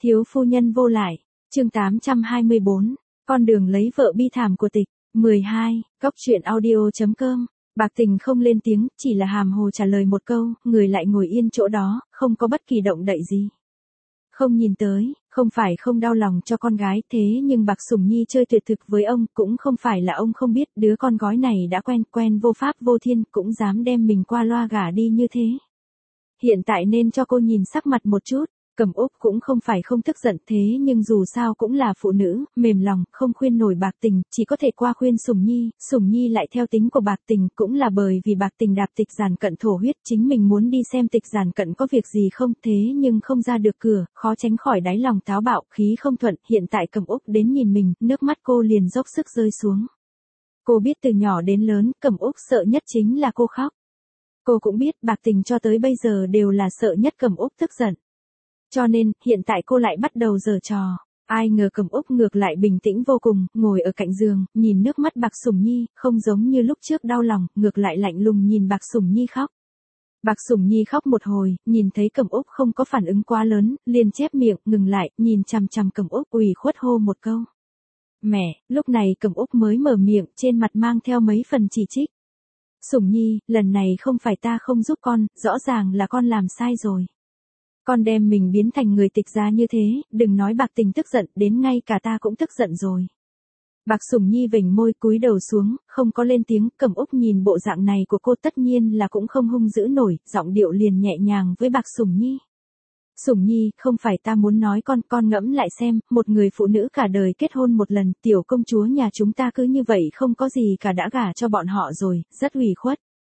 Thiếu phu nhân vô lại, chương 824, con đường lấy vợ bi thảm của Tịch, 12, góc truyện audio.com, Bạc Tình không lên tiếng, chỉ là hàm hồ trả lời một câu, người lại ngồi yên chỗ đó, không có bất kỳ động đậy gì. Không nhìn tới, không phải không đau lòng cho con gái, thế nhưng Bạc Sủng Nhi chơi tuyệt thực với ông, cũng không phải là ông không biết đứa con gói này đã quen vô pháp vô thiên, cũng dám đem mình qua loa gả đi như thế. Hiện tại nên cho cô nhìn sắc mặt một chút. Cẩm Úc cũng không phải không tức giận, thế nhưng dù sao cũng là phụ nữ, mềm lòng, không khuyên nổi Bạc Tình, chỉ có thể qua khuyên Sủng Nhi lại theo tính của Bạc Tình, cũng là bởi vì Bạc Tình đạp Tịch Giản Cận thổ huyết, chính mình muốn đi xem Tịch Giản Cận có việc gì không, thế nhưng không ra được cửa, khó tránh khỏi đáy lòng táo bạo, khí không thuận, hiện tại Cẩm Úc đến nhìn mình, nước mắt cô liền dốc sức rơi xuống. Cô biết từ nhỏ đến lớn, Cẩm Úc sợ nhất chính là cô khóc. Cô cũng biết Bạc Tình cho tới bây giờ đều là sợ nhất Cẩm Úc tức giận. Cho nên, hiện tại cô lại bắt đầu giở trò. Ai ngờ Cẩm Úc ngược lại bình tĩnh vô cùng, ngồi ở cạnh giường, nhìn nước mắt Bạc Sủng Nhi, không giống như lúc trước đau lòng, ngược lại lạnh lùng nhìn Bạc Sủng Nhi khóc. Bạc Sủng Nhi khóc một hồi, nhìn thấy Cẩm Úc không có phản ứng quá lớn, liền chép miệng, ngừng lại, nhìn chằm chằm Cẩm Úc, ủy khuất hô một câu. Mẹ, lúc này Cẩm Úc mới mở miệng, trên mặt mang theo mấy phần chỉ trích. Sủng Nhi, lần này không phải ta không giúp con, rõ ràng là con làm sai rồi. Con đem mình biến thành người Tịch gia như thế, đừng nói Bạc Tình tức giận, đến ngay cả ta cũng tức giận rồi. Bạc Sủng Nhi vểnh môi cúi đầu xuống, không có lên tiếng, Cẩm Úc nhìn bộ dạng này của cô tất nhiên là cũng không hung dữ nổi, giọng điệu liền nhẹ nhàng với Bạc Sủng Nhi. Sủng Nhi, không phải ta muốn nói con ngẫm lại xem, một người phụ nữ cả đời kết hôn một lần, tiểu công chúa nhà chúng ta cứ như vậy không có gì cả đã gả cho bọn họ rồi, rất ủy khuất.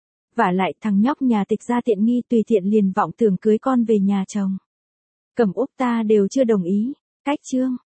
Vả lại thằng nhóc nhà Tịch gia tiện nghi tùy tiện liền vọng tưởng cưới con về nhà chồng. Cẩm Úc ta đều chưa đồng ý. Cách chương,